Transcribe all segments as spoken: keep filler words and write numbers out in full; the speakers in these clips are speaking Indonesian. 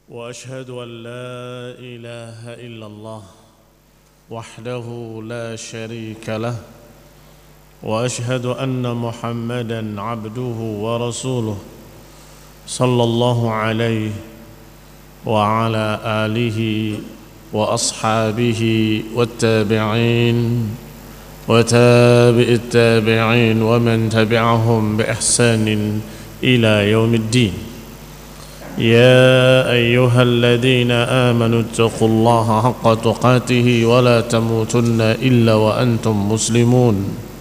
وأشهد أن لا إله إلا الله وحده لا شريك له وأشهد أن محمدًا عبده ورسوله صلى الله عليه وعلى آله وأصحابه والتابعين وتابع التابعين ومن تبعهم بإحسان إلى يوم الدين. يا أيها الذين آمنوا اتقوا الله حق تقاته ولا تموتن إلا وأنتم مسلمون.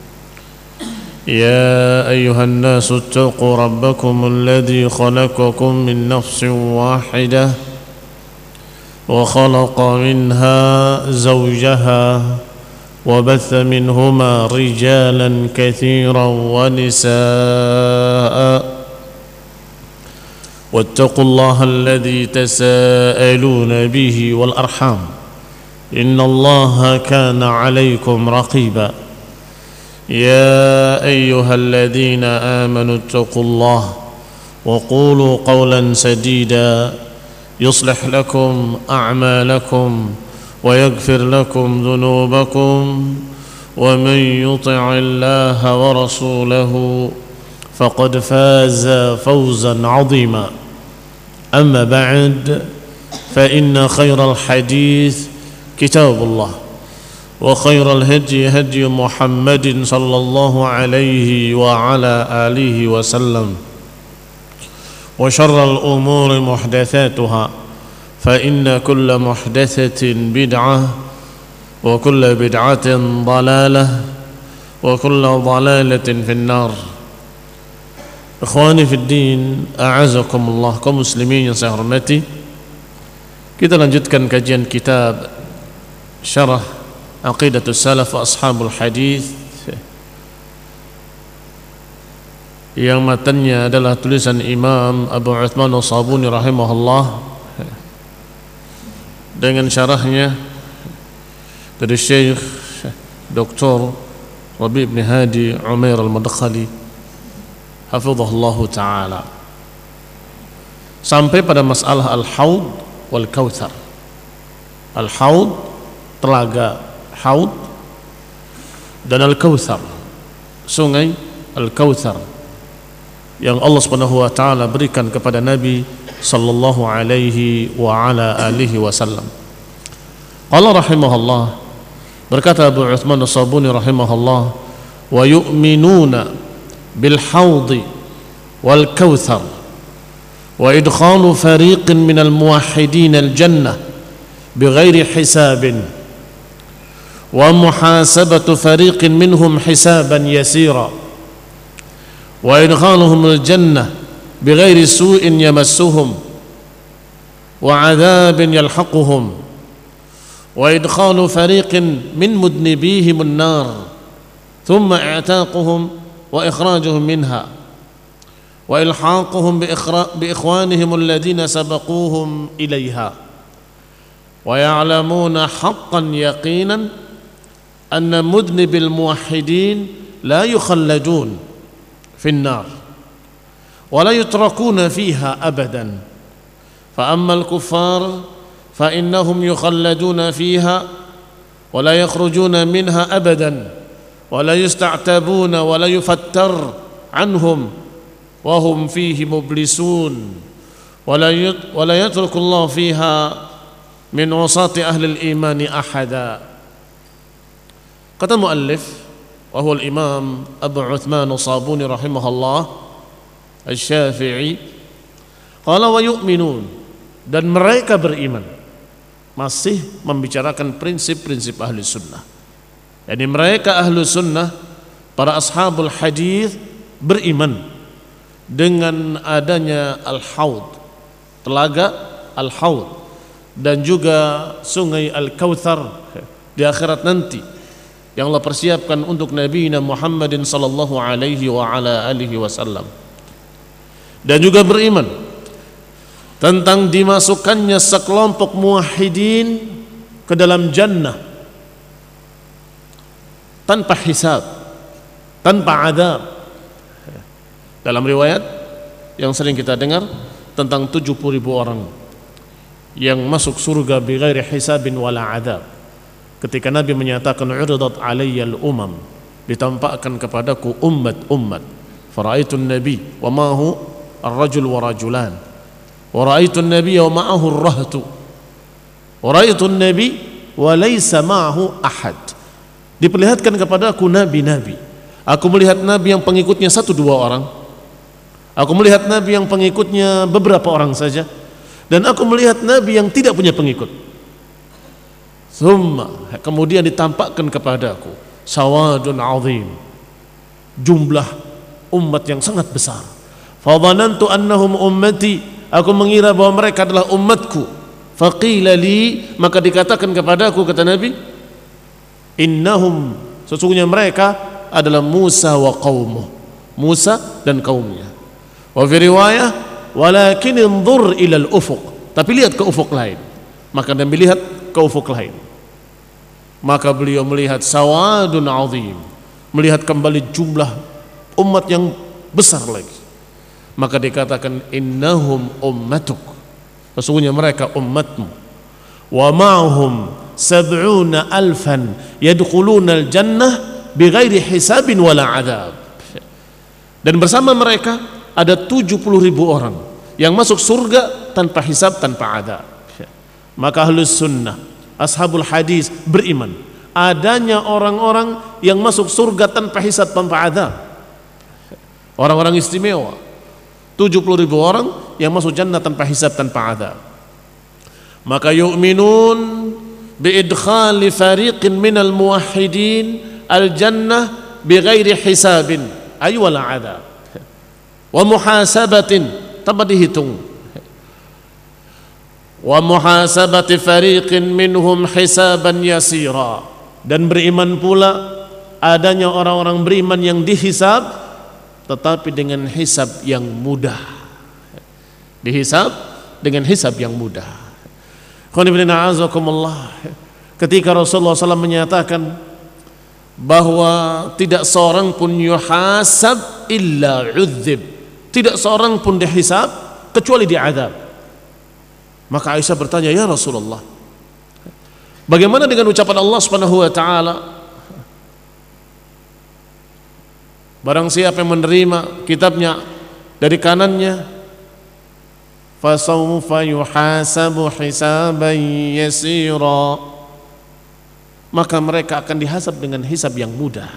يا أيها الناس اتقوا ربكم الذي خلقكم من نفس واحدة وخلق منها زوجها وبث منهما رجالا كثيرا ونساء واتقوا الله الذي تساءلون به والأرحام إن الله كان عليكم رقيبا. يا أيها الذين آمنوا اتقوا الله وقولوا قولا سديدا يصلح لكم أعمالكم ويغفر لكم ذنوبكم ومن يطع الله ورسوله فقد فاز فوزا عظيما. أما بعد فإن خير الحديث كتاب الله وخير الهدي هدي محمد صلى الله عليه وعلى آله وسلم وشر الأمور محدثاتها فإن كل محدثة بدعة وكل بدعة ضلالة وكل ضلالة في النار. Ikhwani fid din, a'azakumullah, kaum muslimin yang saya hormati. Kita lanjutkan kajian kitab Syarah Aqidatus Salaf wa Ashabul Hadis yang matanya adalah tulisan Imam Abu Uthman As-Sabuni rahimahullah dengan syarahnya dari Syekh Doktor Rabi' bin Hadi Umair Al-Madkhali hafizahullahu ta'ala, sampai pada masalah al-haud wal kautsar. Al-haud, telaga haud, dan al-kautsar, sungai al-kautsar yang Allah Subhanahu wa taala berikan kepada Nabi sallallahu alaihi wa ala alihi wasallam. Qala rahimahullah, berkata Abu Uthman As-Sabuni rahimahullah, wa yu'minuna bil haudi wal kautsar wa idkhalu fariqin minal muwahhidin al jannah bighairi hisabin wa muhasabatu fariqin minhum hisaban yasira wa idkhaluhum al jannah bighairi su'in yamassuhum wa 'adzabin yalhaquhum wa idkhalu fariqin min mudnibihim an-nar thumma i'taquhum وإخراجهم منها وإلحاقهم بإخوانهم الذين سبقوهم إليها ويعلمون حقا يقينا أن مذنب الموحدين لا يخلدون في النار ولا يتركون فيها أبدا فأما الكفار فإنهم يخلدون فيها ولا يخرجون منها أبدا ولا يستعتبون ولا يفتر عنهم وهم فيه مبلسون ولا يترك الله فيها من وساط أهل الإيمان أحدا. Kata muallif wa huwa al-Imam Abu Uthman As-Sabuni rahimahullah Asy-Syafi'i, qala wa yu'minun, dan mereka beriman, masih membicarakan prinsip-prinsip ahli sunnah. Yani mereka ahlu sunnah, para ashabul hadis, beriman dengan adanya al-haud, telaga al-haud, dan juga sungai al-kautsar di akhirat nanti yang Allah persiapkan untuk Nabi Muhammadin sallallahu alaihi wa ala alihi wasallam. Dan juga beriman tentang dimasukkannya sekelompok muwahhidin ke dalam jannah tanpa hisab, tanpa adab. Dalam riwayat yang sering kita dengar tentang tujuh puluh ribu orang yang masuk surga bighairi hisabin wala adab. Ketika Nabi menyatakan uridat alayyal umam, ditampakkan kepadaku umat-umat. Fara'aitun nabi wa ma'ahu ar-rajul wa rajulan. Wa ra'aitun nabi wa ma'ahu ar-rahtu. Wa ra'aitun nabi wa laysa ma'ahu ahad. Diperlihatkan kepadaku nabi-nabi. Aku melihat nabi yang pengikutnya satu dua orang. Aku melihat nabi yang pengikutnya beberapa orang saja. Dan aku melihat nabi yang tidak punya pengikut. Summa, kemudian ditampakkan kepadaku sawadun azim, jumlah umat yang sangat besar. Fadhanantu annahum ummati, aku mengira bahwa mereka adalah umatku. Faqila li, maka dikatakan kepadaku, kata Nabi, innahum, sesungguhnya mereka adalah Musa wa qaumuh, Musa dan kaumnya. Wa fi riwayah walakin inzur ila al-ufuq, tapi lihat ke ufuk lain. Maka Nabi lihat ke ufuk lain. Maka beliau melihat sawadun azim, melihat kembali jumlah umat yang besar lagi. Maka dikatakan innahum ummatuk, sesungguhnya mereka umatmu. Wa ma'hum sab'una alfan yadkhuluna al-jannah bighairi hisabin wala adab. Dan bersama mereka ada tujuh puluh ribu orang yang masuk surga tanpa hisab, tanpa adab. Maka ahlus sunnah, ashabul hadis beriman adanya orang-orang yang masuk surga tanpa hisab, tanpa adab. Orang-orang istimewa, tujuh puluh ribu orang yang masuk jannah tanpa hisab, tanpa adab. Maka yu'minun biidkhali fariqin minal muwahhidin al-jannah bighairi hisabin ay wala adab wa muhasabatin, tanpa dihitung. Wa muhasabati fariqin minhum hisaban yasira, dan beriman pula adanya orang-orang beriman yang dihisab tetapi dengan hisab yang mudah, dihisab dengan hisab yang mudah. Ketika Rasulullah shallallahu alaihi wasallam menyatakan bahwa tidak seorang pun yuhasab illa udzib, tidak seorang pun dihisab kecuali diadab. Maka Aisyah bertanya, ya Rasulullah, bagaimana dengan ucapan Allah Subhanahu wa taala, barang siapa yang menerima kitabnya dari kanannya, fasawfa yuhasabu hisaban yasira, maka mereka akan dihisab dengan hisab yang mudah.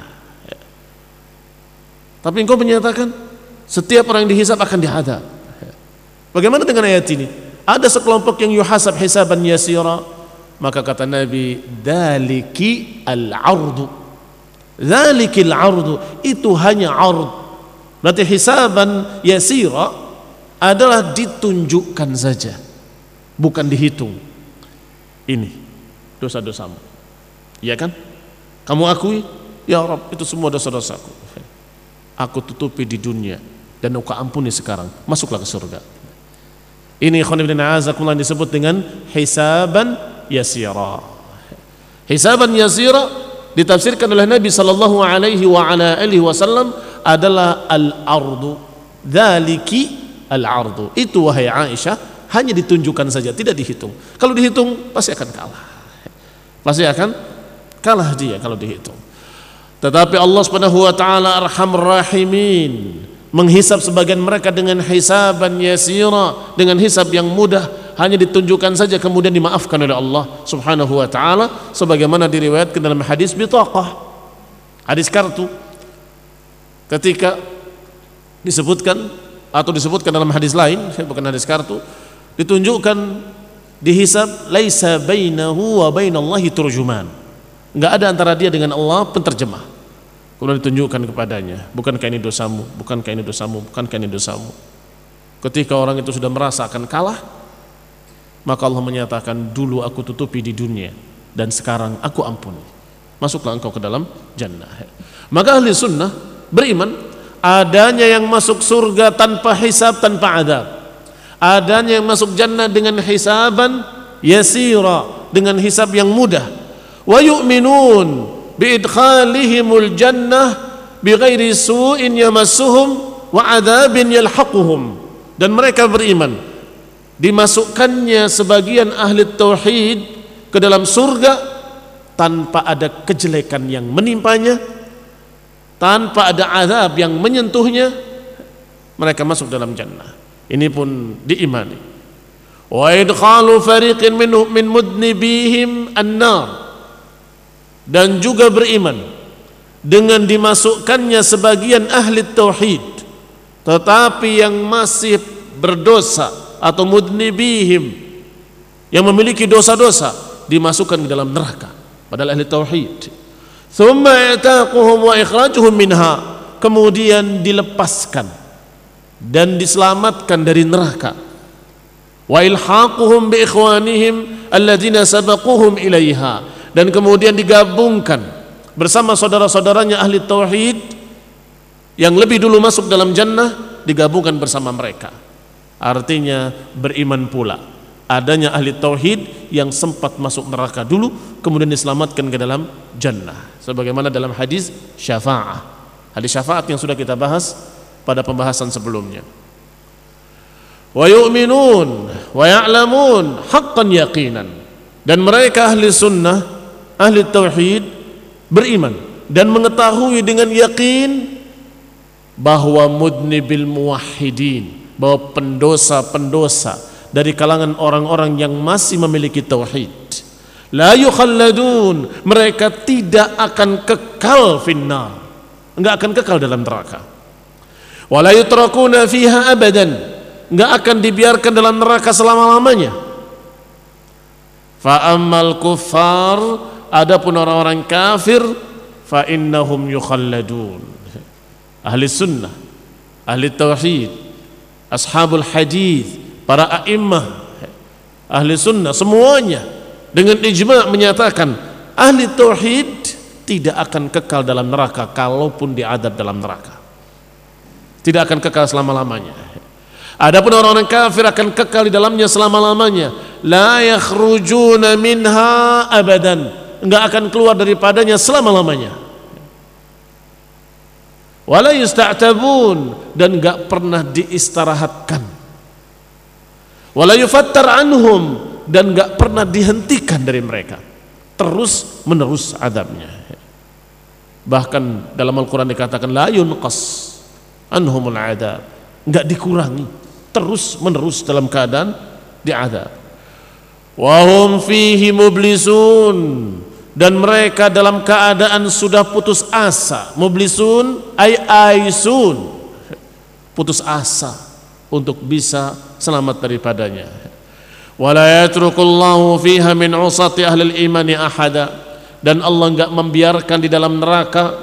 Tapi engkau menyatakan setiap orang yang dihisab akan dihadap. Bagaimana dengan ayat ini? Ada sekelompok yang yuhasab hisaban yasira, maka kata Nabi, dzaliki al-'ardu, dzaliki al-'ardu, itu hanya 'ard. Berarti hisaban yasira adalah ditunjukkan saja, bukan dihitung. Ini dosa-dosamu, ya kan? Kamu akui, ya Rabb, itu semua dosa-dosaku, aku tutupi di dunia dan engkau ampuni sekarang, masuklah ke surga. Ini ikhwan ibn a'azakumullah disebut dengan hisaban yasira. Hisaban yasira ditafsirkan oleh Nabi sallallahu alaihi wa ala alihi wasallam adalah al-ardu, dzaliki al-ardu. Itu wahai Aisyah hanya ditunjukkan saja, tidak dihitung. Kalau dihitung pasti akan kalah. Pasti akan kalah dia kalau dihitung. Tetapi Allah Subhanahu wa taala Arhamur Rahimin menghisab sebagian mereka dengan hisaban yasira, dengan hisab yang mudah, hanya ditunjukkan saja kemudian dimaafkan oleh Allah Subhanahu wa taala, sebagaimana diriwayatkan dalam hadis bitaqah, hadis kartu. Ketika disebutkan atau disebutkan dalam hadis lain, bukan hadis kartu, ditunjukkan dihisab laisa bainahu wa bainallahi turjuman, enggak ada antara dia dengan Allah penterjemah. Kemudian ditunjukkan kepadanya, bukankah ini dosamu, bukankah ini dosamu, bukankah ini dosamu. Ketika orang itu sudah merasa akan kalah, maka Allah menyatakan, dulu aku tutupi di dunia dan sekarang aku ampuni, masuklah engkau ke dalam jannah. Maka ahli sunnah beriman adanya yang masuk surga tanpa hisab, tanpa adab, adanya yang masuk jannah dengan hisaban yasira, dengan hisab yang mudah. Wa yu'minun biidkhalihimul jannah bighairi su'in yamassuhum wa adabin yalhaquhum, dan mereka beriman dimasukkannya sebagian ahli tauhid ke dalam surga tanpa ada kejelekan yang menimpanya, tanpa ada azab yang menyentuhnya, mereka masuk dalam jannah. Ini pun diimani. Wa idkhalu fariqin minhum min mudnibihim an-nar, dan juga beriman dengan dimasukkannya sebagian ahli tauhid tetapi yang masih berdosa atau mudnibihim, yang memiliki dosa-dosa, dimasukkan ke dalam neraka padahal ahli tauhid. Thumma i'taquhum wa ikhrajuhum minha, kemudian dilepaskan dan diselamatkan dari neraka. Wa ilhaquhum bi ikhwanihim alladzina sabaquhum ilaiha, dan kemudian digabungkan bersama saudara-saudaranya ahli tauhid yang lebih dulu masuk dalam jannah, digabungkan bersama mereka. Artinya beriman pula adanya ahli tauhid yang sempat masuk neraka dulu kemudian diselamatkan ke dalam jannah, sebagaimana dalam hadis syafa'ah, hadis syafaat yang sudah kita bahas pada pembahasan sebelumnya. Wa yu'minun wa ya'lamun haqqan yaqinan, dan mereka ahli sunnah, ahli tauhid beriman dan mengetahui dengan yakin bahwa mudnibil muwahhidin, bahwa pendosa-pendosa dari kalangan orang-orang yang masih memiliki tauhid, la yukhalladun, mereka tidak akan kekal finnar, enggak akan kekal dalam neraka. Wa la yutrakuna fiha abadan, enggak akan dibiarkan dalam neraka selama-lamanya. Fa ammal kuffar, adapun orang-orang kafir, fa innahum yukhalladun. Ahli sunnah, ahli tauhid, ashabul hadis, para a'immah, ahli sunnah semuanya dengan ijma' menyatakan ahli tauhid tidak akan kekal dalam neraka kalaupun diadab dalam neraka, tidak akan kekal selama-lamanya. Adapun orang-orang kafir akan kekal di dalamnya selama-lamanya. La yakhrujuna minha abadan, enggak akan keluar daripadanya selama-lamanya. Wala yusta'tabun, dan enggak pernah diistirahatkan. Wala yufattar anhum, dan enggak pernah dihentikan dari mereka, terus menerus adabnya. Bahkan dalam Al-Quran dikatakan la yunqas anhumul adab, enggak dikurangi, terus menerus dalam keadaan diadab. Wa hum fihi mublisun, dan mereka dalam keadaan sudah putus asa. Mublisun ay aisun, putus asa untuk bisa selamat daripadanya. Wala yatrukullahu fiha min usati ahlil imani ahada, dan Allah enggak membiarkan di dalam neraka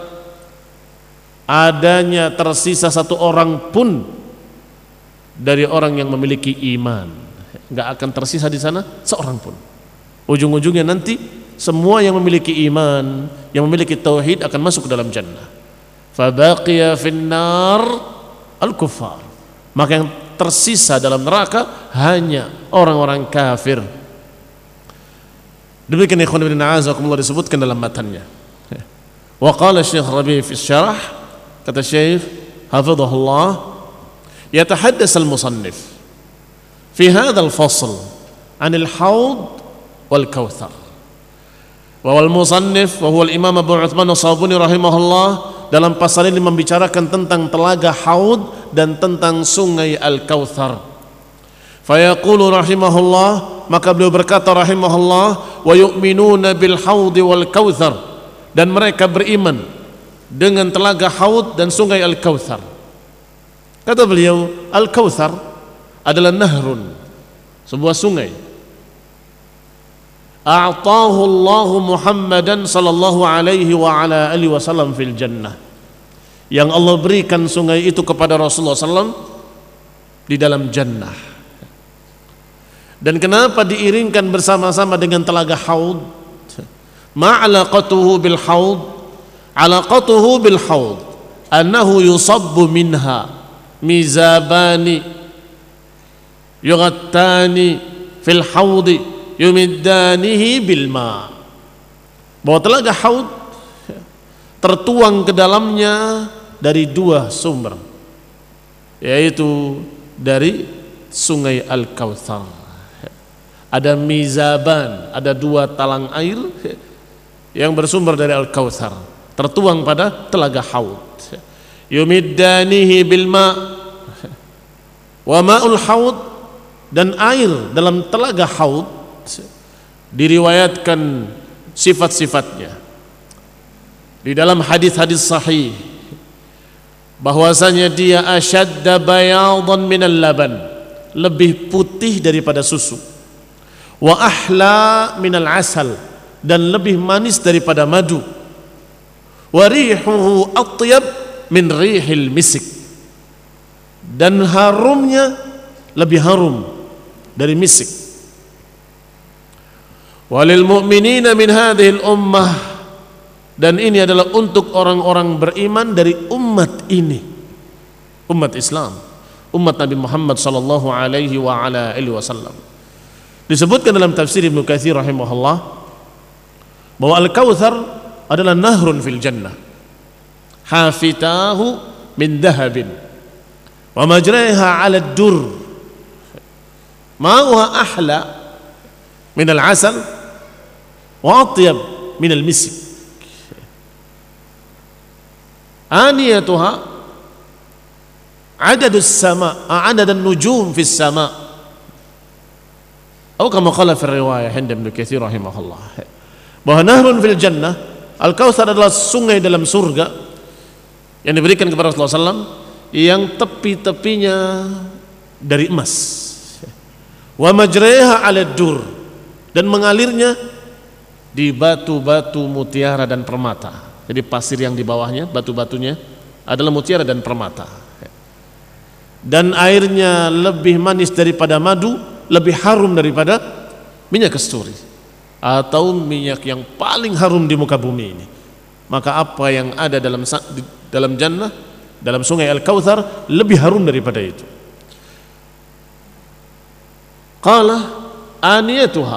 adanya tersisa satu orang pun dari orang yang memiliki iman. Enggak akan tersisa di sana seorang pun. Ujung-ujungnya nanti semua yang memiliki iman, yang memiliki tauhid akan masuk ke dalam jannah. Fabaqiya finnar al-kuffar, maka yang tersisa dalam neraka hanya orang-orang kafir. Demikian ikhwan ibn a'azakumullah disebutkan dalam matanya. Wa qala Syekh Rabi' fi syarah, kata Syekh hafizahullah, yatahaddas al-musannif fi hadzal fasl 'anil haud wal kautsar. Wa wal musannif wa huwa al-imam Abu Utsman as-Sabuni rahimahullah dalam pasal ini membicarakan tentang telaga haud dan tentang sungai al-kautsar. Fayaqulu rahimahullah, maka beliau berkata rahimahullah, wa yu'minuna bil haud wal kautsar, dan mereka beriman dengan telaga haud dan sungai al-kautsar. Kata beliau, al-kautsar adalah nahrun, sebuah sungai. A'tahu Allahu Muhammadan sallallahu alaihi wa ala alihi wasallam fil jannah, yang Allah berikan sungai itu kepada Rasulullah sallallahu alaihi wasallam di dalam jannah. Dan kenapa diiringkan bersama-sama dengan telaga haud? Ma'alaqatuhu bil haud, alaqatuhu bil haud annahu yusabbu minha mizabani yughattani fil haudi yumiddanihi bil ma, bahwa telaga haud tertuang ke dalamnya dari dua sumber, yaitu dari sungai Al-Kautsar. Ada mizaban, ada dua talang air yang bersumber dari Al-Kautsar, tertuang pada telaga Haud. Yumiddanihi bil ma' wa ma'ul Haud, dan air dalam telaga Haud diriwayatkan sifat-sifatnya di dalam hadis-hadis sahih bahwasanya dia asyadda bayadan minal laban, lebih putih daripada susu, wa ahla minal asal, dan lebih manis daripada madu, wa rihuhu atyab min rihil misik, dan harumnya lebih harum dari misik. Walil mu'minina min hadhil ummah, dan ini adalah untuk orang-orang beriman dari umat ini, umat Islam, umat Nabi Muhammad sallallahu alaihi wa ala alihi wasallam. Disebutkan dalam tafsir Ibnu Katsir rahimahullah bahwa Al-Kautsar adalah nahrun fil jannah, hafitahu min dhahabin wa majraiha 'ala ad-dur, ma'uha ahla min al-'asal wa atyab min al-misk, aniyatuha adadus sama adadan nujum fis sama, atau kama qala fi riwayah Ibnu Katsir rahimahullah, bahwa nahrun fil jannah, Al-Kautsar adalah sungai dalam surga yang diberikan kepada Rasulullah sallallahu alaihi wasallam yang tepi-tepinya dari emas, wa majraiha 'ala dur, dan mengalirnya di batu-batu mutiara dan permata. Jadi pasir yang di bawahnya, batu-batunya adalah mutiara dan permata. Dan airnya lebih manis daripada madu, lebih harum daripada minyak kasturi, atau minyak yang paling harum di muka bumi ini. Maka apa yang ada dalam dalam jannah, dalam sungai Al-Kautsar, lebih harum daripada itu. Qala aniyatuha,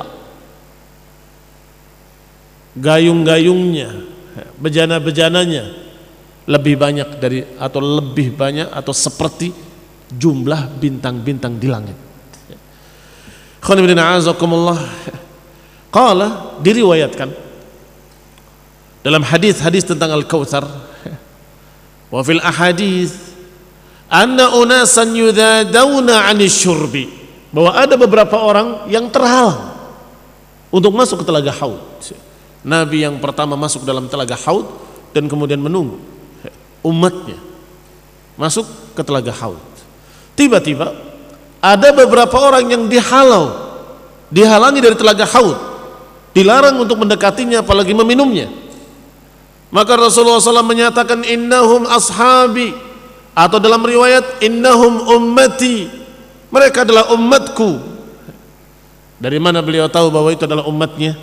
gayung-gayungnya, bejana-bejananya lebih banyak dari, atau lebih banyak, atau seperti jumlah bintang-bintang di langit. Qala, diriwayatkan dalam hadis-hadis tentang Al-Kautsar, wa fil ahadits anna unasan yudadawna 'anil syurbi, bahwa ada beberapa orang yang terhalang untuk masuk ke telaga Haud. Nabi yang pertama masuk dalam telaga Haud dan kemudian menunggu umatnya masuk ke telaga Haud. Tiba-tiba ada beberapa orang yang dihalau, dihalangi dari telaga Haud, dilarang untuk mendekatinya apalagi meminumnya. Maka Rasulullah shallallahu alaihi wasallam menyatakan innahum ashabi, atau dalam riwayat innahum ummati, mereka adalah umatku. Dari mana beliau tahu bahwa itu adalah umatnya?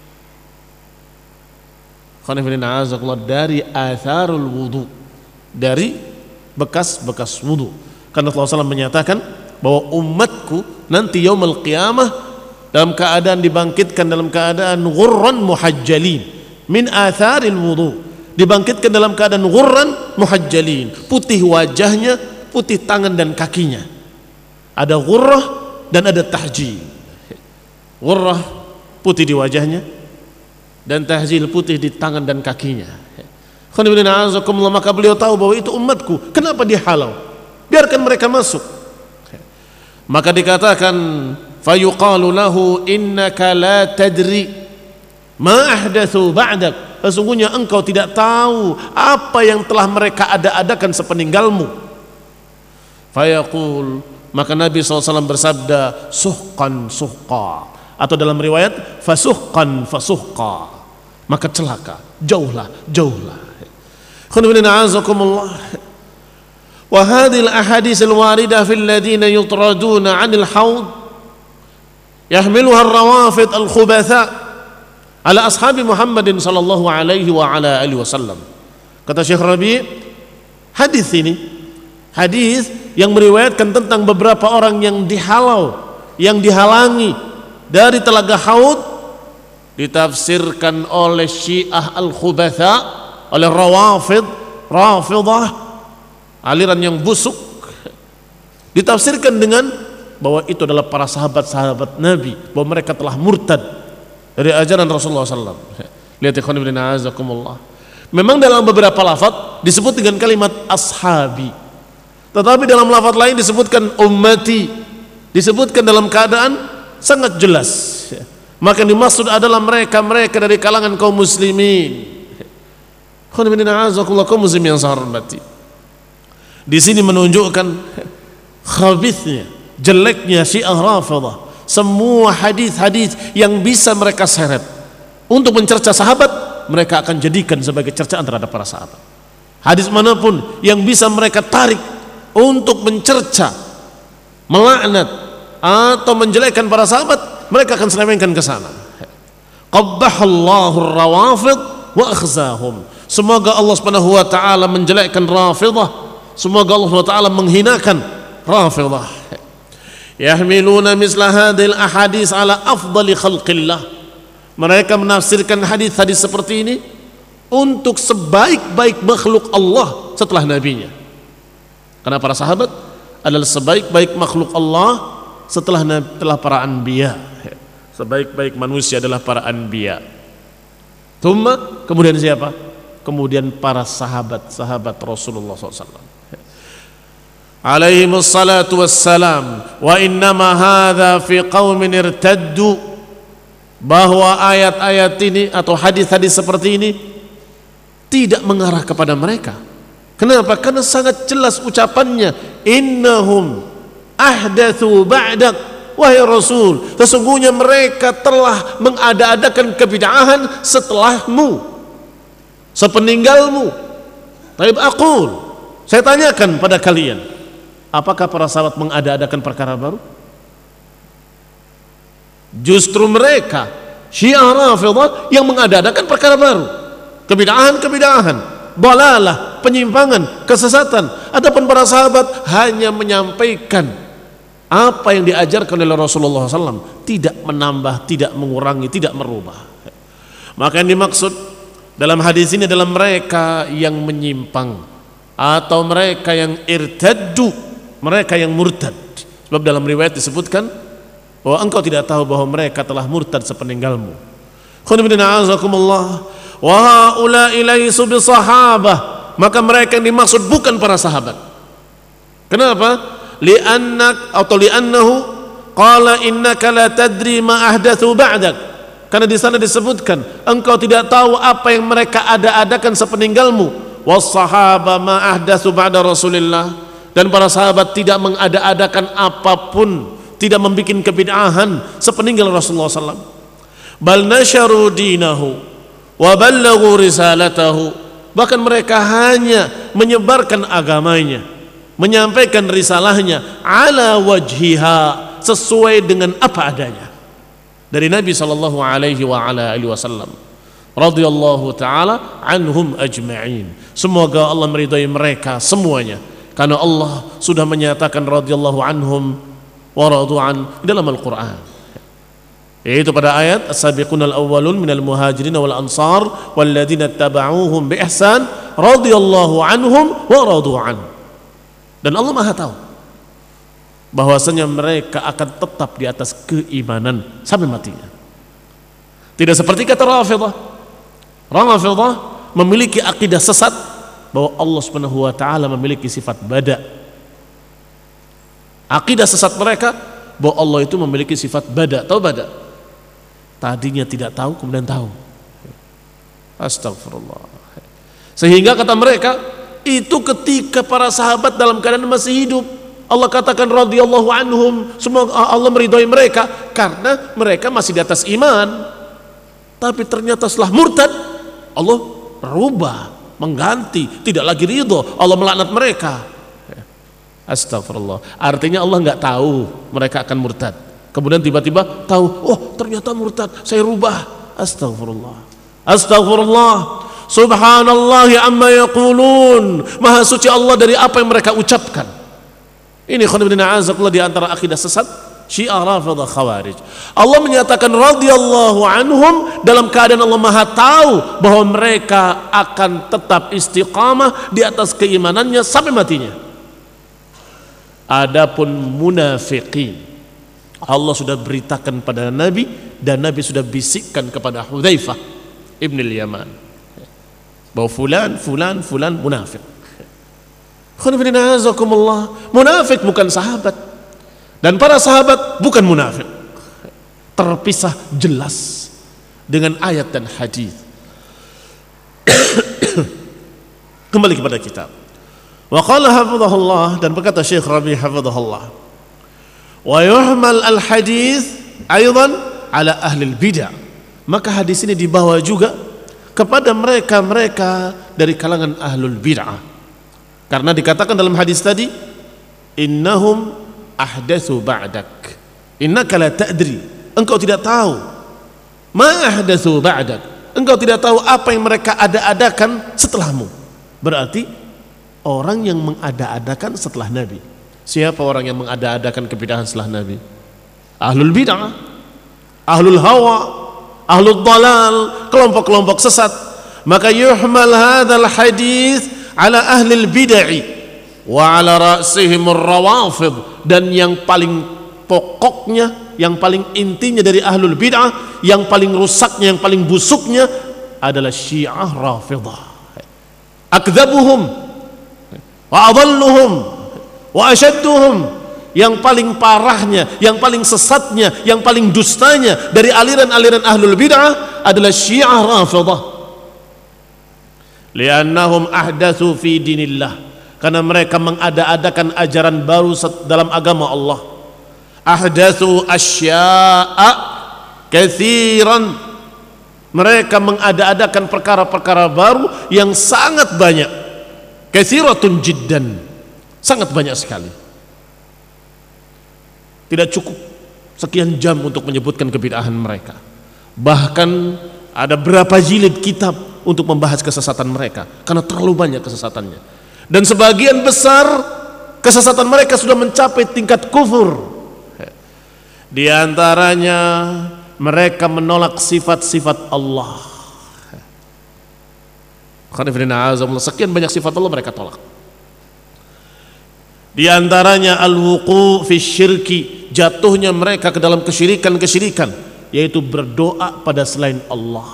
Dari atharul wudu, dari bekas-bekas wudu. Karena Rasulullah shallallahu alaihi wasallam menyatakan bahwa umatku nanti yaumul qiyamah dalam keadaan dibangkitkan dalam keadaan ghurran muhajjalin min atharil wudu, dibangkitkan dalam keadaan ghurran muhajjalin, putih wajahnya, putih tangan dan kakinya. Ada ghurrah dan ada tahjil. Ghurrah putih di wajahnya dan tahjil putih di tangan dan kakinya. Maka beliau tahu bahwa itu umatku. Kenapa dihalau? Biarkan mereka masuk. Maka dikatakan fayuqalu lahu innaka la tadri ma ahdatsu ba'dak, sesungguhnya engkau tidak tahu apa yang telah mereka ada-adakan sepeninggalmu. Fayaqul, maka Nabi shallallahu alaihi wasallam bersabda suhqan suhqa, atau dalam riwayat fasuhqan fasuhqa, maka celaka, jauhlah, jauhlah. Wa hadhil ahadits al-waridah fil ladina yutraduna 'anil haud yahmiluha ar-rawafid al-khubatha ala ashabi Muhammadin sallallahu alaihi wa ala alihi wasallam. Kata Syekh Rabi', hadis ini hadis yang meriwayatkan tentang beberapa orang yang dihalau, yang dihalangi dari telaga Haud, ditafsirkan oleh Syiah al-Khubatha, oleh Rawafid, Rafidah, aliran yang busuk, ditafsirkan dengan bahwa itu adalah para sahabat-sahabat Nabi, bahwa mereka telah murtad dari ajaran Rasulullah sallallahu alaihi wasallam. Lihat ikhwan fillah azakumullah. Memang dalam beberapa lafaz disebut dengan kalimat ashabi, tetapi dalam lafaz lain disebutkan ummati, disebutkan dalam keadaan sangat jelas. Maka yang dimaksud adalah mereka-mereka dari kalangan kaum muslimin. Ikhwan fillah azakumullah, kaum muslimin yang saya hormati. Di sini menunjukkan khabithnya, jeleknya Syiah Rafidhah. Semua hadis-hadis yang bisa mereka seret untuk mencerca sahabat, mereka akan jadikan sebagai cercaan terhadap para sahabat. Hadis manapun yang bisa mereka tarik untuk mencerca, melaknat atau menjelekkan para sahabat, mereka akan selewengkan ke sana. Qabbahallahu ar-rawafid wa akhzahum. Semoga Allah Subhanahu wa taala menjelekkan Rafidhah, semoga Allah Subhanahu wa taala menghinakan Rafidhah. Yahmiluna misla hadhil ahadits ala afdali khalqillah. Mereka menafsirkan hadis-hadis seperti ini untuk sebaik-baik makhluk Allah setelah nabinya. Karena para sahabat adalah sebaik-baik makhluk Allah setelah setelah para anbiya. Sebaik-baik manusia adalah para anbiya. Thumma, kemudian siapa? Kemudian para sahabat-sahabat Rasulullah shallallahu alaihi wasallam. Alaihimus salatu wassalam. Wa innama hadha fi qaumin irtaddu. Bahwa ayat-ayat ini atau hadis-hadis seperti ini tidak mengarah kepada mereka. Kenapa? Karena sangat jelas ucapannya, innahum ahdatsu ba'dak, wahai Rasul, sesungguhnya mereka telah mengada-adakan kebid'ahan setelahmu, sepeninggalmu. Taib aqul, saya tanyakan pada kalian, apakah para sahabat mengada-adakan perkara baru? Justru mereka Syiah Rafidhah yang mengada-adakan perkara baru, kebid'ahan-kebid'ahan, dalalah, penyimpangan, kesesatan. Adapun para sahabat hanya menyampaikan apa yang diajarkan oleh Rasulullah shallallahu alaihi wasallam, tidak menambah, tidak mengurangi, tidak merubah. Maka yang dimaksud dalam hadis ini adalah mereka yang menyimpang atau mereka yang irtaddu, mereka yang murtad. Sebab dalam riwayat disebutkan bahwa engkau tidak tahu bahwa mereka telah murtad sepeninggalmu. Wa haula'i laysu bisahabah. Maka mereka yang dimaksud bukan para sahabat. Kenapa? Li'annak atau li'annahu qala innaka la tadri ma ahdatsu ba'dak. Karena di sana disebutkan engkau tidak tahu apa yang mereka ada-adakan sepeninggalmu. Was sahaba ma ahdatsu ba'da Rasulillah. Dan para sahabat tidak mengada-adakan apapun, tidak membuat kebid'ahan sepeninggal Rasulullah shallallahu alaihi wasallam. Bal nasyaru dinahu wa ballaghu risalatahu. Bahkan mereka hanya menyebarkan agamanya, menyampaikan risalahnya ala wajhiha, sesuai dengan apa adanya dari Nabi sallallahu alaihi wa ala alihi wasallam. Radhiyallahu taala anhum ajma'in. Semoga Allah meridai mereka semuanya, karena Allah sudah menyatakan radhiyallahu anhum wa radu'an dalam Al-Quran, yaitu pada ayat as-sabiqunal awwalun minal muhajirin wal ansar walladzina tabauhum bi ihsan radhiyallahu anhum wa radu'an. Dan Allah Maha tahu bahwasanya mereka akan tetap di atas keimanan sampai matinya. Tidak seperti kata Rafidhah. Rafidhah memiliki akidah sesat bahwa Allah Subhanahu wa taala memiliki sifat bada. Akidah sesat mereka bahwa Allah itu memiliki sifat bada. Tahu bada? Tadinya tidak tahu, kemudian tahu. Astagfirullah. Sehingga kata mereka, itu ketika para sahabat dalam keadaan masih hidup, Allah katakan radhiyallahu anhum, semoga Allah meridhai mereka karena mereka masih di atas iman. Tapi ternyata setelah murtad, Allah berubah, mengganti, tidak lagi ridho, Allah melaknat mereka. Astagfirullah. Artinya Allah nggak tahu mereka akan murtad, kemudian tiba-tiba tahu, oh ternyata murtad, saya rubah. Astagfirullah. Astagfirullah. Subhanallah amma yaqulun. Maha suci Allah dari apa yang mereka ucapkan. Ini khonibina azakullah di antara akidah sesat Syiah Rafidhah Khawarij. Allah menyatakan radhiyallahu anhum dalam keadaan Allah Maha tahu bahwa mereka akan tetap istiqamah di atas keimanannya sampai matinya. Adapun munafiqin, Allah sudah beritakan pada Nabi dan Nabi sudah bisikkan kepada Hudzaifah ibn al-Yaman bahwa fulan, fulan, fulan munafik. Munafik bukan sahabat dan para sahabat bukan munafik. Terpisah jelas dengan ayat dan hadis. Kembali kepada kitab. Wa qala hafizahullah, dan berkata Syekh Rabi hafizahullah, wa yuhmal al-hadis aidan ala ahli al-bid'ah. Maka hadis ini dibawa juga kepada mereka-mereka dari kalangan ahlul bid'ah. Karena dikatakan dalam hadis tadi, innahum ahdatsu ba'dak. Innaka la ta'dri. Engkau tidak tahu. Ma ahdatsu ba'dak. Engkau tidak tahu apa yang mereka ada-adakan setelahmu. Berarti orang yang mengada-adakan setelah Nabi. Siapa orang yang mengada-adakan kebid'ahan setelah Nabi? Ahlul bid'ah, ahlul hawa, ahlul dalal, kelompok-kelompok sesat. Maka yuhmal hadzal hadis ala ahlil bid'ah wa ala ra'sihim ar-rawafid, dan yang paling pokoknya, yang paling intinya dari ahlul bid'ah, yang paling rusaknya, yang paling busuknya adalah Syiah Rafidah. Akdzabuhum wa adalluhum wa ashadduhum, yang paling parahnya, yang paling sesatnya, yang paling dustanya dari aliran-aliran ahlul bid'ah adalah Syiah Rafidah. Li'annahum ahdatsu fi dinillah, karena mereka mengada-adakan ajaran baru dalam agama Allah. Ahdatsu asya'a katsiran, mereka mengada-adakan perkara-perkara baru yang sangat banyak. Katsiratun jiddan, sangat banyak sekali. Tidak cukup sekian jam untuk menyebutkan kebid'ahan mereka. Bahkan ada berapa jilid kitab untuk membahas kesesatan mereka, karena terlalu banyak kesesatannya. Dan sebagian besar kesesatan mereka sudah mencapai tingkat kufur. Di antaranya mereka menolak sifat-sifat Allah. Sekian banyak sifat Allah mereka tolak. Di antaranya al-wuqu' fi syirki, jatuhnya mereka ke dalam kesyirikan-kesyirikan, yaitu berdoa pada selain Allah.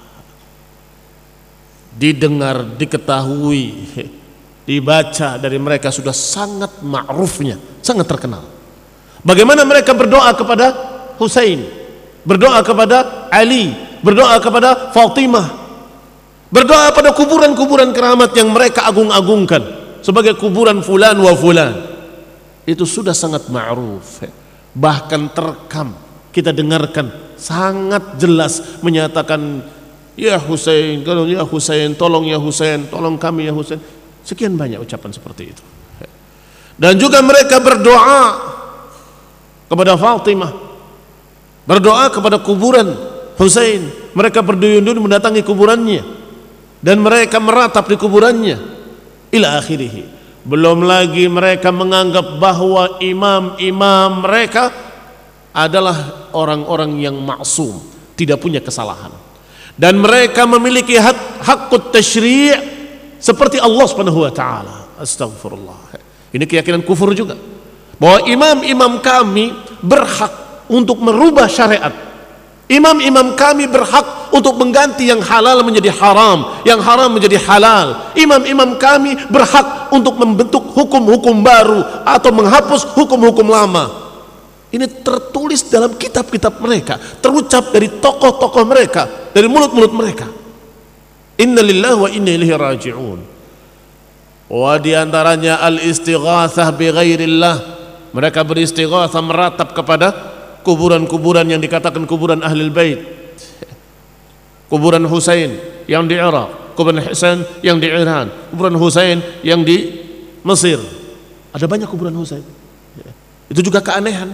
Didengar, diketahui, dibaca dari mereka sudah sangat ma'rufnya, sangat terkenal. Bagaimana mereka berdoa kepada Husain, berdoa kepada Ali, berdoa kepada Fatimah, berdoa pada kuburan-kuburan keramat yang mereka agung-agungkan sebagai kuburan fulan wa fulan. Itu sudah sangat ma'ruf, bahkan terekam, kita dengarkan sangat jelas menyatakan, ya Husain, tolong ya Husain, tolong ya Husain, tolong kami ya Husain. Sekian banyak ucapan seperti itu. Dan juga mereka berdoa kepada Fatimah, berdoa kepada kuburan Husain. Mereka berduyun-duyun mendatangi kuburannya dan mereka meratap di kuburannya ila akhirih. Belum lagi mereka menganggap bahwa imam-imam mereka adalah orang-orang yang maksum, tidak punya kesalahan, dan mereka memiliki hak hakut tasyri' seperti Allah Subhanahu wa taala. Astagfirullah. Ini keyakinan kufur juga, bahwa imam-imam kami berhak untuk merubah syariat. Imam-imam kami berhak untuk mengganti yang halal menjadi haram, yang haram menjadi halal. Imam-imam kami berhak untuk membentuk hukum-hukum baru atau menghapus hukum-hukum lama. Ini tertulis dalam kitab-kitab mereka, terucap dari tokoh-tokoh mereka, dari mulut-mulut mereka. Inna lillahi wa inna ilaihi raji'un. Wa diantaranya al-istighatsah bi ghairillah. Mereka beristighatsah, meratap kepada kuburan-kuburan yang dikatakan kuburan Ahlul Bait. Kuburan Husain yang di Irak, kuburan Husain yang di Iran, kuburan Husain yang di Mesir. Ada banyak kuburan Husain. Itu juga keanehan.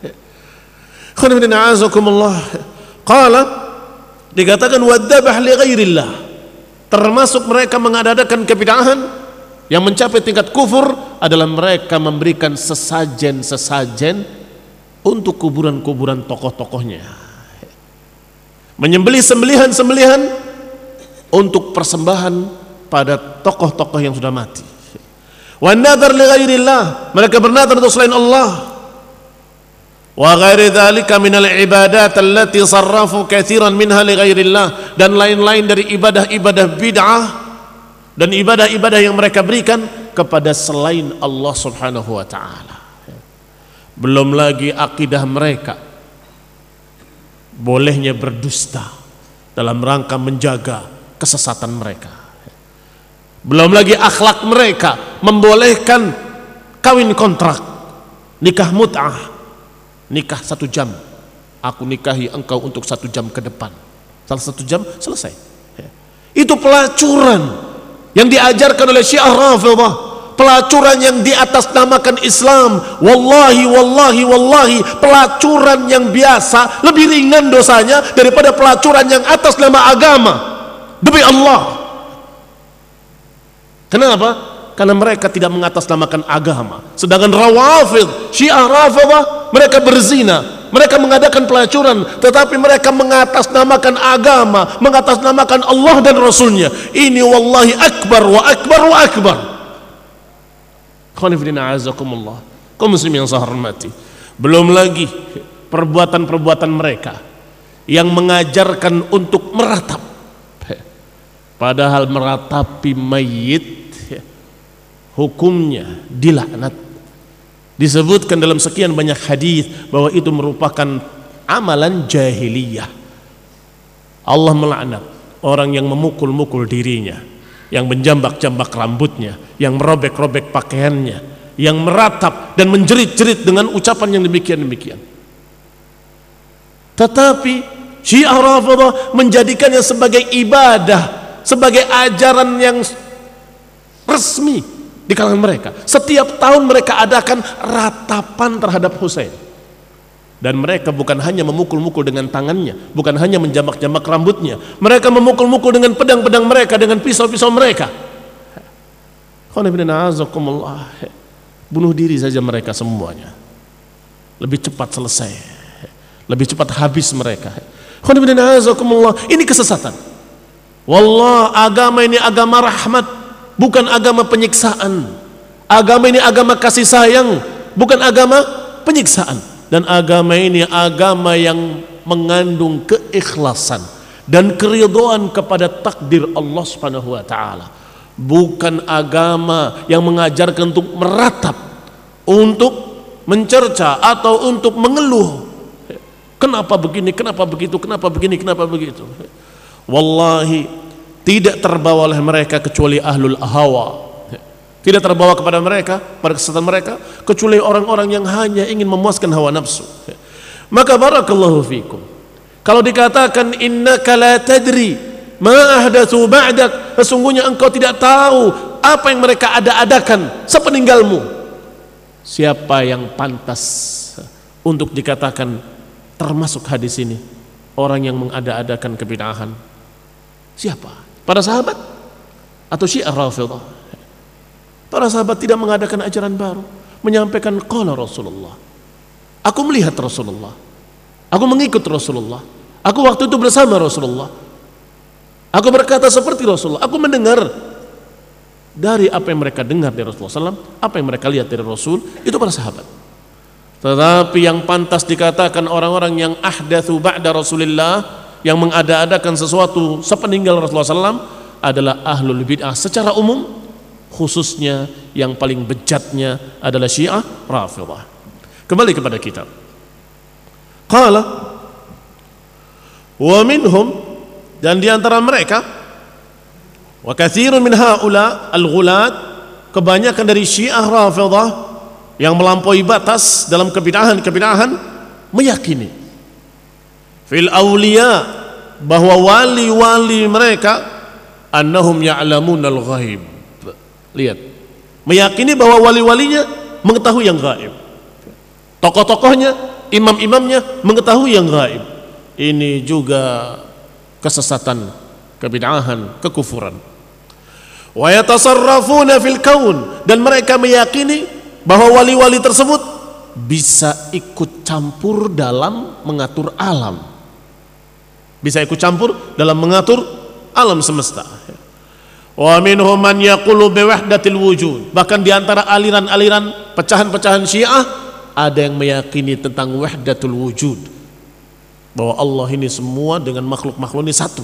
Qala, dikatakan wadzabah li ghairillah, termasuk mereka mengadakan kebid'ahan yang mencapai tingkat kufur adalah mereka memberikan sesajen-sesajen untuk kuburan-kuburan tokoh-tokohnya, menyembelih sembelihan-sembelihan untuk persembahan pada tokoh-tokoh yang sudah mati. Wa nadhar li ghairillah, mereka bernadar untuk selain Allah. wa ghairi dzalika minal ibadat allati sarrafu katsiran minha li ghairillah, dan lain-lain dari ibadah-ibadah bid'ah dan ibadah-ibadah yang mereka berikan kepada selain Allah Subhanahu wa taala. Belum lagi akidah mereka bolehnya berdusta dalam rangka menjaga kesesatan mereka. Belum lagi akhlak mereka membolehkan kawin kontrak, nikah mut'ah, nikah satu jam, aku nikahi engkau untuk satu jam ke depan, salah satu jam selesai. Itu pelacuran yang diajarkan oleh Syiah Rafidhah, pelacuran yang diatasnamakan Islam. Wallahi wallahi wallahi, pelacuran yang biasa lebih ringan dosanya daripada pelacuran yang atas nama agama. Demi Allah. Kenapa? Karena mereka tidak mengatasnamakan agama. Sedangkan Rawafidh, Syiah Rafidhah, mereka berzina, mereka mengadakan pelacuran, tetapi mereka mengatasnamakan agama, mengatasnamakan Allah dan Rasulnya. Ini wallahi akbar wa akbar wa akbar. Khonifidina azakumullah, kaum muslim yang saya hormati. Belum lagi perbuatan-perbuatan mereka yang mengajarkan untuk meratap, padahal meratapi mayit hukumnya dilaknat. Disebutkan dalam sekian banyak hadis bahwa itu merupakan amalan jahiliyah. Allah melaknat orang yang memukul-mukul dirinya, yang menjambak-jambak rambutnya, yang merobek-robek pakaiannya, yang meratap dan menjerit-jerit dengan ucapan yang demikian-demikian. Tetapi Syiah Rafidhah menjadikannya sebagai ibadah, sebagai ajaran yang resmi di kalangan mereka. Setiap tahun mereka adakan ratapan terhadap Husain, dan mereka bukan hanya memukul-mukul dengan tangannya, bukan hanya menjambak-jambak rambutnya, mereka memukul-mukul dengan pedang-pedang mereka, dengan pisau-pisau mereka. Bunuh diri saja mereka semuanya, lebih cepat selesai, lebih cepat habis mereka. Ini kesesatan. Wallah, agama ini agama rahmat, bukan agama penyiksaan. Agama ini agama kasih sayang, bukan agama penyiksaan. Dan agama ini agama yang mengandung keikhlasan dan keridhaan kepada takdir Allah Subhanahu wa taala. Bukan agama yang mengajarkan untuk meratap, untuk mencerca atau untuk mengeluh. Kenapa begini, kenapa begitu, kenapa begini, kenapa begitu. Wallahi, tidak terbawa oleh mereka kecuali ahlul hawa. Tidak terbawa kepada mereka, pada kesesatan mereka, kecuali orang-orang yang hanya ingin memuaskan hawa nafsu. Maka barakallahu fikum, kalau dikatakan innaka la tadri ma ahdatsu ba'dak, sesungguhnya engkau tidak tahu apa yang mereka ada-adakan sepeninggalmu. Siapa yang pantas untuk dikatakan termasuk hadis ini orang yang mengada-adakan kebid'ahan? Siapa? Para sahabat atau Syiah Rafidhah? Para sahabat tidak mengadakan ajaran baru, menyampaikan qala Rasulullah. Aku melihat Rasulullah, aku mengikut Rasulullah, aku waktu itu bersama Rasulullah, aku berkata seperti Rasulullah, aku mendengar dari apa yang mereka dengar dari Rasulullah sallallahu alaihi wasallam, apa yang mereka lihat dari Rasul. Itu para sahabat. Tetapi yang pantas dikatakan orang-orang yang ahdatsu ba'da Rasulillah, yang mengada-adakan sesuatu sepeninggal Rasulullah sallallahu alaihi wasallam, adalah ahlul bid'ah secara umum, khususnya yang paling bejatnya adalah Syiah Rafidhah. Kembali kepada kitab. Qala wa minhum, dan diantara mereka, wa katsirun min haula al-ghulat, kebanyakan dari Syiah Rafidhah yang melampaui batas dalam kebid'ahan-kebid'ahan, meyakini fil awliya, bahwa wali-wali mereka annahum ya'lamunal ghaib. Lihat, meyakini bahwa wali-walinya mengetahui yang gaib, tokoh-tokohnya, imam-imamnya mengetahui yang gaib. Ini juga kesesatan, kebid'ahan, kekufuran. Wa yatasarrafuna fil kaun, dan mereka meyakini bahwa wali-wali tersebut bisa ikut campur dalam mengatur alam, bisa ikut campur dalam mengatur alam semesta. Wa minhum man yaqulu bi wahdatil wujud, bahkan diantara aliran-aliran pecahan-pecahan Syiah ada yang meyakini tentang wahdatul wujud, bahwa Allah ini semua dengan makhluk-makhluk ini satu.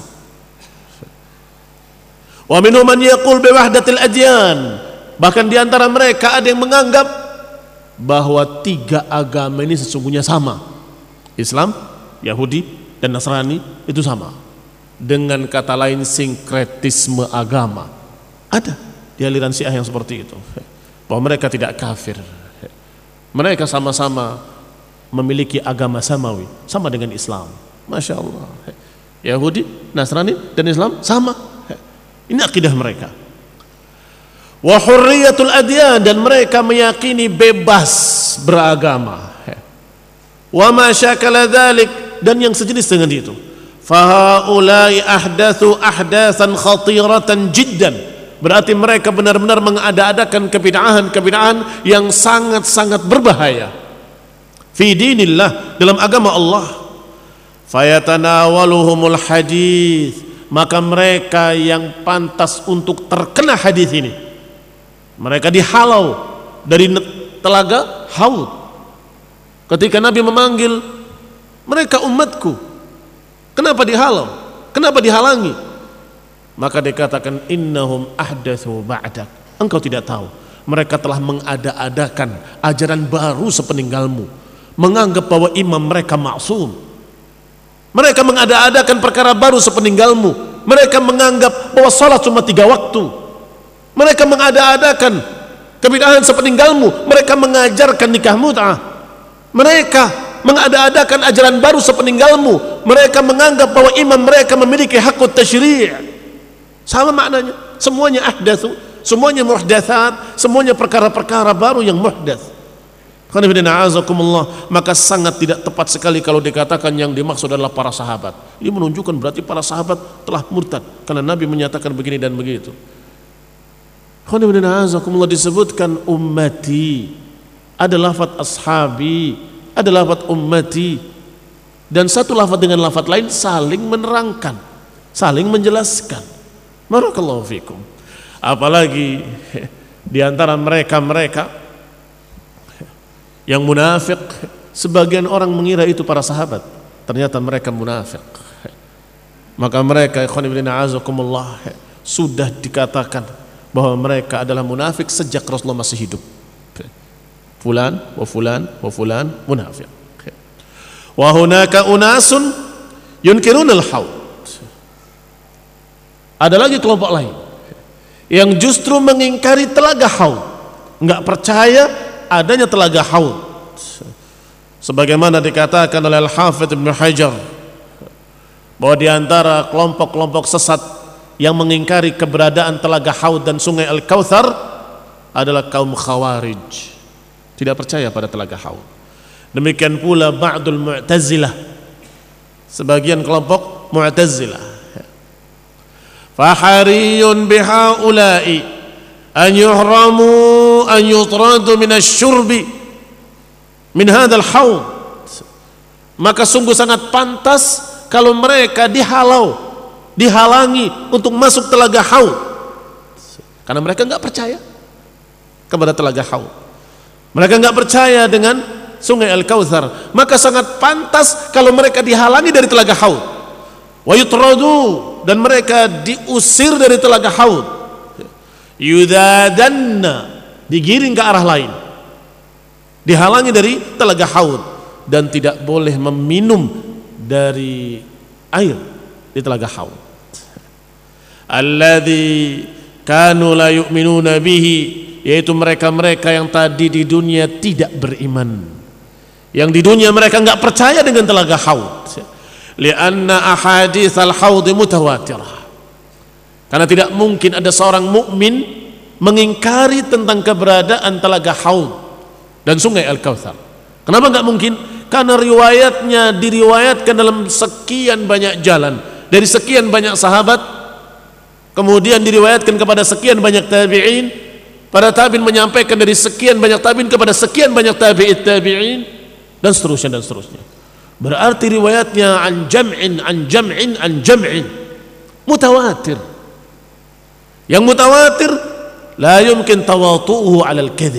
Wa minhum man yaqul bi wahdatil adyan, bahkan di antara mereka ada yang menganggap bahwa tiga agama ini sesungguhnya sama. Islam, Yahudi dan Nasrani itu sama. Dengan kata lain sinkretisme agama. Ada di aliran Syiah yang seperti itu, bahwa mereka tidak kafir. Mereka sama-sama memiliki agama samawi, sama dengan Islam. Masya Allah. Yahudi, Nasrani dan Islam sama. Ini akidah mereka. Wa hurriyatul adyan, dan mereka meyakini bebas beragama. Wa ma syakala dzalik, dan yang sejenis dengan itu. Fa haula'i ahdatsu ahdatsan khatiratan jiddan, berarti mereka benar-benar mengada-adakan kebid'ahan-kebid'ahan yang sangat-sangat berbahaya fi dinillah, dalam agama Allah. Fayatanawaluhumul hadis, maka mereka yang pantas untuk terkena hadis ini, mereka dihalau dari telaga Haud. Ketika Nabi memanggil mereka umatku, kenapa dihalau? Kenapa dihalangi? Maka dikatakan innahum ahdatsu ba'dak. Engkau tidak tahu, mereka telah mengada-adakan ajaran baru sepeninggalmu, menganggap bahwa imam mereka maksum. Mereka mengada-adakan perkara baru sepeninggalmu. Mereka menganggap bahwa salat cuma tiga waktu. Mereka mengada-adakan kebid'ahan sepeninggalmu. Mereka mengajarkan nikah mut'ah. Mereka mengada-adakan ajaran baru sepeninggalmu. Mereka menganggap bahwa imam mereka memiliki hakut tasyri'. Sama maknanya, semuanya ahdatsu, semuanya muhdatsat, semuanya perkara-perkara baru yang muhdats. Maka sangat tidak tepat sekali kalau dikatakan yang dimaksud adalah para sahabat. Ini menunjukkan berarti para sahabat telah murtad karena Nabi menyatakan begini dan begitu. Disebutkan ummati, ada lafaz ashabi, ada lafaz ummati, dan satu lafaz dengan lafaz lain saling menerangkan, saling menjelaskan. Barakallahu fikum. Apalagi di antara mereka-mereka yang munafik, sebagian orang mengira itu para sahabat, ternyata mereka munafik. Maka mereka ikhwan fillah a'azakumullah sudah dikatakan bahwa mereka adalah munafik sejak Rasulullah masih hidup. Fulan wa fulan wa fulan munafik. Wa hunaka unasun yunkiruna al-haud. Ada lagi kelompok lain yang justru mengingkari telaga Haud, enggak percaya adanya telaga Haud. Sebagaimana dikatakan oleh Al-Hafidz Ibnu Hajar bahwa di antara kelompok-kelompok sesat yang mengingkari keberadaan telaga Haud dan sungai Al-Kautsar adalah kaum Khawarij, tidak percaya pada telaga Haud. Demikian pula ba'dul Mu'tazilah, sebagian kelompok Mu'tazilah. Fahariyun bihaula'i an yuhramu an yutradu min asyurbi min hadzal haud. Maka sungguh sangat pantas kalau mereka dihalau, dihalangi untuk masuk telaga Haud, karena mereka enggak percaya kepada telaga Haud. Mereka enggak percaya dengan sungai Al-Kautsar, maka sangat pantas kalau mereka dihalangi dari telaga Haud. Wa yutradu, dan mereka diusir dari telaga Haud. Yudadanna, digiring ke arah lain, dihalangi dari telaga Haud, dan tidak boleh meminum dari air di telaga Haud. Alladzi kanu la yu'minuna bihi, yaitu mereka-mereka yang tadi di dunia tidak beriman, yang di dunia mereka enggak percaya dengan telaga Haud. Lianna ahadits al-haud mutawatirah, karena tidak mungkin ada seorang mukmin mengingkari tentang keberadaan telaga Haud dan sungai Al-Kautsar. Kenapa enggak mungkin? Karena riwayatnya diriwayatkan dalam sekian banyak jalan dari sekian banyak sahabat, kemudian diriwayatkan kepada sekian banyak tabi'in, para tabi'in menyampaikan dari sekian banyak tabi'in kepada sekian banyak tabi'it tabi'in, dan seterusnya dan seterusnya. Berarti riwayatnya an jam'in an jam'in an jam'in mutawatir. Yang mutawatir la yumkin tawatu'uhu 'ala al-kadhib,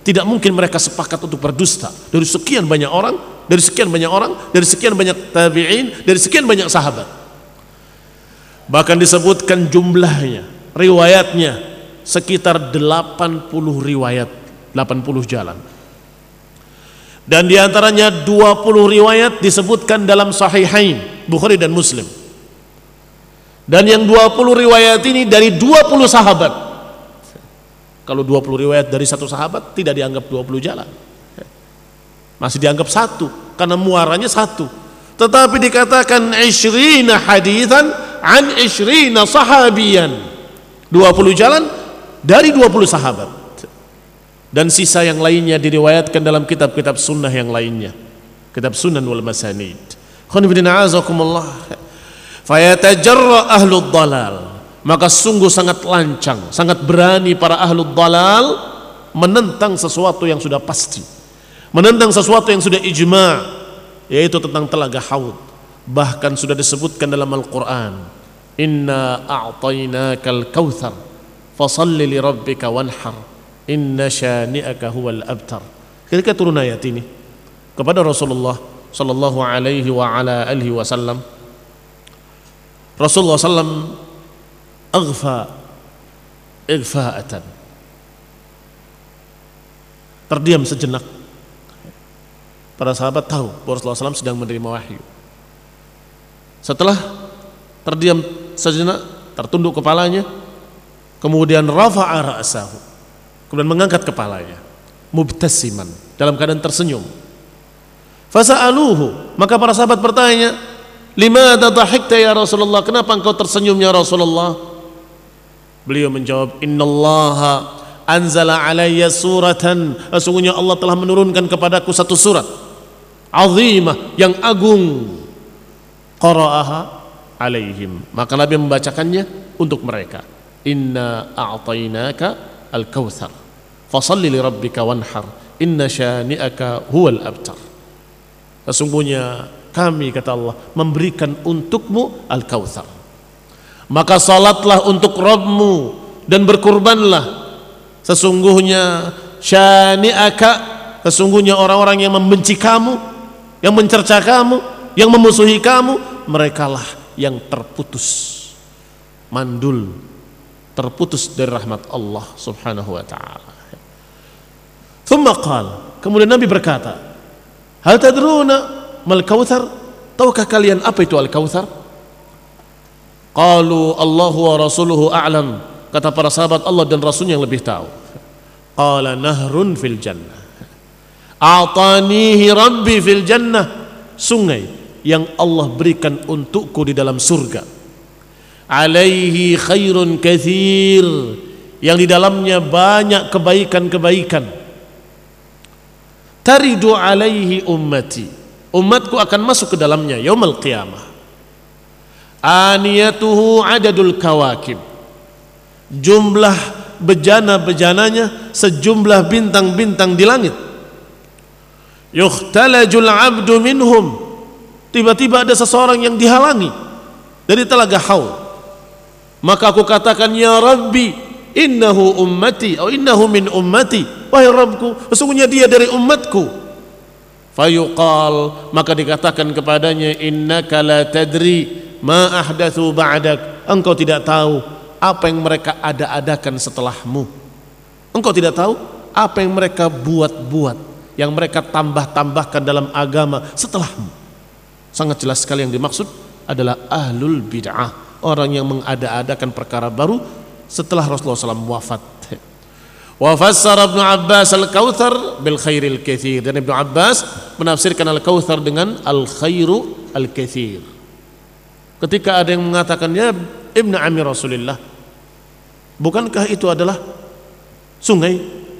Tidak mungkin mereka sepakat untuk berdusta. Dari sekian banyak orang, dari sekian banyak orang, dari sekian banyak tabi'in, dari sekian banyak sahabat. Bahkan disebutkan jumlahnya, riwayatnya sekitar delapan puluh riwayat, delapan puluh jalan. Dan diantaranya dua puluh riwayat disebutkan dalam Sahihain Bukhari dan Muslim. Dan yang dua puluh riwayat ini dari dua puluh sahabat. Kalau dua puluh riwayat dari satu sahabat tidak dianggap dua puluh jalan, masih dianggap satu karena muaranya satu. Tetapi dikatakan ishrina hadithan an ishrina sahabiyan, dua puluh jalan dari dua puluh sahabat. Dan sisa yang lainnya diriwayatkan dalam kitab-kitab sunnah yang lainnya, kitab sunan wal masanid. Khonibidina azakumullah. Fayatajarra ahlud dalal, maka sungguh sangat lancang, sangat berani para ahlul dalal menentang sesuatu yang sudah pasti, menentang sesuatu yang sudah ijma', yaitu tentang telaga Haud. Bahkan sudah disebutkan dalam Al-Quran, inna a'tainakal kautsar fasalli li rabbika wanhar inna syani'aka huwal abtar. Ketika turun ayat ini kepada Rasulullah sallallahu alaihi wa ala alihi wasallam, Rasulullah sallam aghfa ighfa'atan, terdiam sejenak. Para sahabat tahu bahwa Rasulullah sallam sedang menerima wahyu. Setelah terdiam sejenak, tertunduk kepalanya, kemudian rafa'a ra'sahu, kemudian mengangkat kepalanya, mubtasiman, dalam keadaan tersenyum. Fasa'aluhu, maka para sahabat bertanya, limadza dhahikta ya Rasulullah, kenapa engkau tersenyum ya Rasulullah? Beliau menjawab, innallaha anzala alayya suratan, sesungguhnya Allah telah menurunkan kepadaku satu surat azimah, yang agung. Qara'aha alaihim, maka Nabi membacakannya untuk mereka. Inna a'tainaka al-kautsar fasalli li rabbika wanhar inna syani'aka huwal abtar. Sesungguhnya kami, kata Allah, memberikan untukmu al-kautsar, maka salatlah untuk Rabbmu dan berkurbanlah. Sesungguhnya syani'aka, sesungguhnya orang-orang yang membenci kamu, yang mencerca kamu, yang memusuhi kamu, merekalah yang terputus mandul, terputus dari rahmat Allah subhanahu wa ta'ala. Thumma qala, kemudian Nabi berkata, hal tadruna mal kautsar, tahukah kalian apa itu al-kautsar? Qalu Allahu wa rasuluhu a'lam, kata para sahabat, Allah dan Rasulnya yang lebih tahu. Qala nahrun fil jannah a'tanihi rabbi fil jannah, sungai yang Allah berikan untukku di dalam surga. Alaihi khairun katsir, yang di dalamnya banyak kebaikan-kebaikan. Taridu alaihi ummati, umatku akan masuk ke dalamnya yaumul qiyamah. Aniyatuhu adadul kawakib, jumlah bejana-bejananya sejumlah bintang-bintang di langit. Yukhtalajul abdu minhum, tiba-tiba ada seseorang yang dihalangi dari telaga Haud. Maka aku katakan, ya Rabbi, innahu ummati atau innahu min ummati, wahai Rabbku, sesungguhnya dia dari umatku. Fayuqal, maka dikatakan kepadanya, innaka la tadri ma ahdatsu ba'dak, engkau tidak tahu apa yang mereka ada-adakan setelahmu. Engkau tidak tahu apa yang mereka buat-buat, yang mereka tambah-tambahkan dalam agama setelahmu. Sangat jelas sekali yang dimaksud adalah ahlul bid'ah, orang yang mengada-adakan perkara baru setelah Rasulullah shallallahu alaihi wasallam wafat. Wa fassara Ibnu Abbas al-kautsar bil khairil katsir, dan Ibnu Abbas menafsirkan al-kautsar dengan al-khairu al-katsir. Ketika ada yang mengatakan, ya Ibnu Ammi Rasulillah, bukankah itu adalah sungai?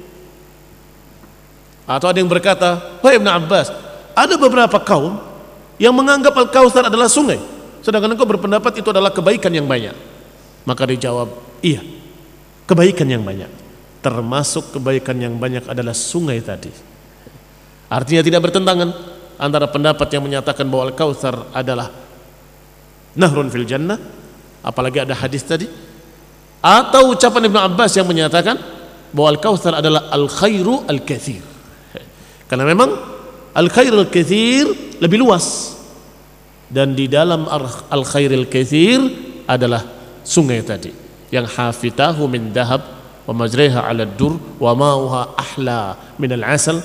Atau ada yang berkata, wahai Ibnu Abbas, ada beberapa kaum yang menganggap al-kautsar adalah sungai, sedangkan engkau berpendapat itu adalah kebaikan yang banyak. Maka dijawab, iya, kebaikan yang banyak, termasuk kebaikan yang banyak adalah sungai tadi. Artinya tidak bertentangan antara pendapat yang menyatakan bahwa al-kautsar adalah nahrun fil jannah, apalagi ada hadis tadi, atau ucapan Ibnu Abbas yang menyatakan bahwa Al-Kautsar adalah al-khairu al-katsir. Karena memang al-khairu al-katsir lebih luas. Dan di dalam al-khairil katsir adalah sungai tadi yang hafitahu min dahab wa majriha 'ala ad-dur wa ma'uha ahla min al-'asal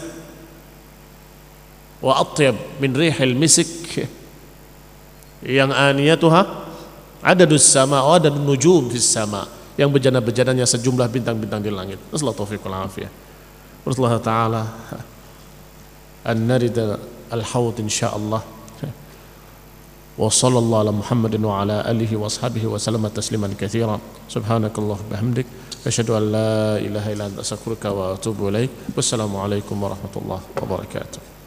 wa atyab min rihil misik, yang aniyatuha adadus sama wa adadun nujum fis sama, yang bejana-bejananya sejumlah bintang-bintang di langit. Nasallahu taufiq wal afiyah. Rasulullah taala an narida al-haud insyaallah. Wa sallallahu ala Muhammadin wa ala alihi wa ashabihi wa sallama tasliman katsiran. Subhanakallah bihamdik asyhadu an la ilaha illa anta astaghfiruka wa atubu ilaik. Wassalamu alaikum warahmatullahi wabarakatuh.